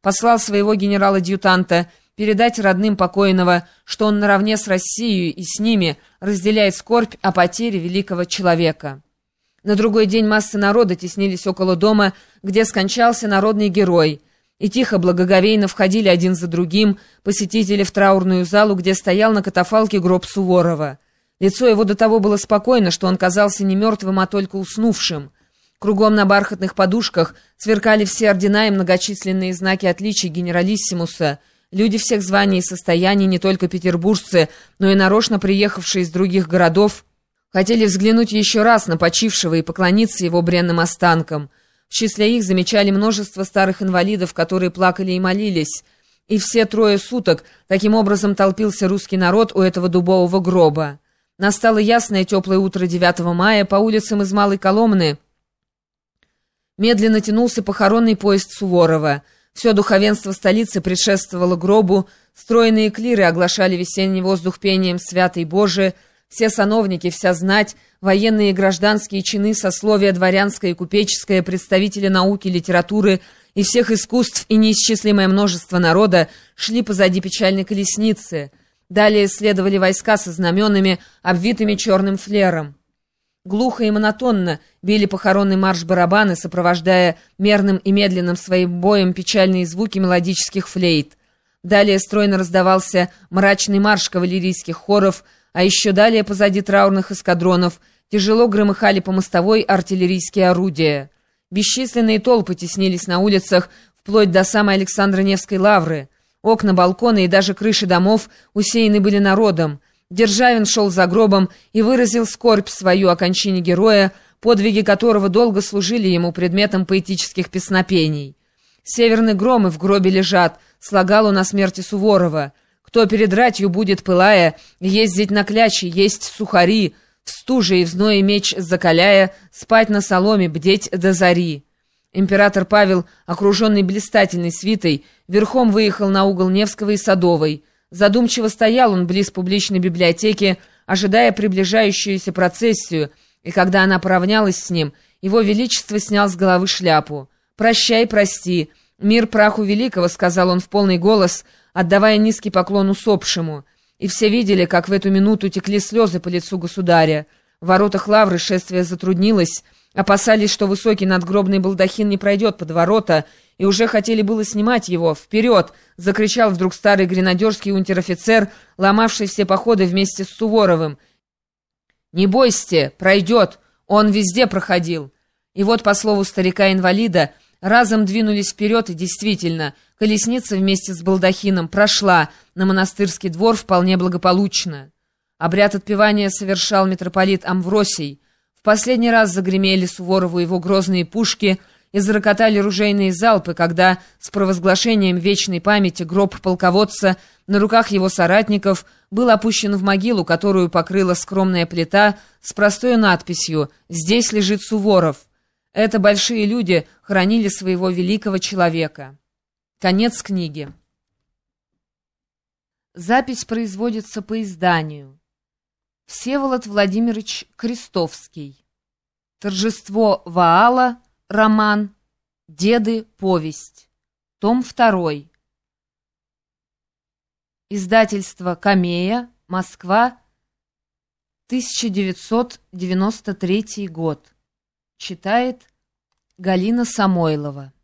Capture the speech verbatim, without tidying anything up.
послал своего генерала-адъютанта передать родным покойного, что он наравне с Россией и с ними разделяет скорбь о потере великого человека. На другой день массы народа теснились около дома, где скончался народный герой, и тихо благоговейно входили один за другим посетители в траурную залу, где стоял на катафалке гроб Суворова. Лицо его до того было спокойно, что он казался не мертвым, а только уснувшим. Кругом на бархатных подушках сверкали все ордена и многочисленные знаки отличий генералиссимуса. Люди всех званий и состояний, не только петербуржцы, но и нарочно приехавшие из других городов, хотели взглянуть еще раз на почившего и поклониться его бренным останкам. В числе их замечали множество старых инвалидов, которые плакали и молились. И все трое суток таким образом толпился русский народ у этого дубового гроба. Настало ясное теплое утро девятого мая, по улицам из Малой Коломны медленно тянулся похоронный поезд Суворова. Все духовенство столицы предшествовало гробу, стройные клиры оглашали весенний воздух пением «Святый Боже», все сановники, вся знать, военные и гражданские чины, сословия дворянское и купеческое, представители науки, литературы и всех искусств и неисчислимое множество народа шли позади печальной колесницы. Далее следовали войска со знаменами, обвитыми черным флером. Глухо и монотонно били похоронный марш барабаны, сопровождая мерным и медленным своим боем печальные звуки мелодических флейт. Далее стройно раздавался мрачный марш кавалерийских хоров, а еще далее позади траурных эскадронов тяжело громыхали по мостовой артиллерийские орудия. Бесчисленные толпы теснились на улицах вплоть до самой Александро-Невской лавры. Окна, балконы и даже крыши домов усеяны были народом. Державин шел за гробом и выразил скорбь свою о кончине героя, подвиги которого долго служили ему предметом поэтических песнопений. «Северные громы в гробе лежат», слагал он о смерти Суворова. «Кто перед ратью будет, пылая, ездить на кляче, есть сухари, в стуже и в зное меч закаляя, спать на соломе, бдеть до зари». Император Павел, окруженный блистательной свитой, верхом выехал на угол Невского и Садовой. Задумчиво стоял он близ публичной библиотеки, ожидая приближающуюся процессию, и когда она поравнялась с ним, его величество снял с головы шляпу. «Прощай, прости, мир праху великого», — сказал он в полный голос, отдавая низкий поклон усопшему. И все видели, как в эту минуту текли слезы по лицу государя. В воротах лавры шествие затруднилось, опасались, что высокий надгробный балдахин не пройдет под ворота, и уже хотели было снимать его. «Вперед!» — закричал вдруг старый гренадерский унтер-офицер, ломавший все походы вместе с Суворовым. «Не бойся, пройдет! Он везде проходил!» И вот, по слову старика-инвалида, разом двинулись вперед, и действительно, колесница вместе с балдахином прошла на монастырский двор вполне благополучно. Обряд отпевания совершал митрополит Амвросий. В последний раз загремели Суворову его грозные пушки и зарокотали ружейные залпы, когда с провозглашением вечной памяти гроб полководца на руках его соратников был опущен в могилу, которую покрыла скромная плита с простой надписью «Здесь лежит Суворов». Это большие люди хоронили своего великого человека. Конец книги. Запись производится по изданию. Всеволод Владимирович Крестовский. Торжество Ваала. Роман. Деды. Повесть. Том второй. Издательство Камея. Москва. тысяча девятьсот девяносто третий год. Читает Галина Самойлова.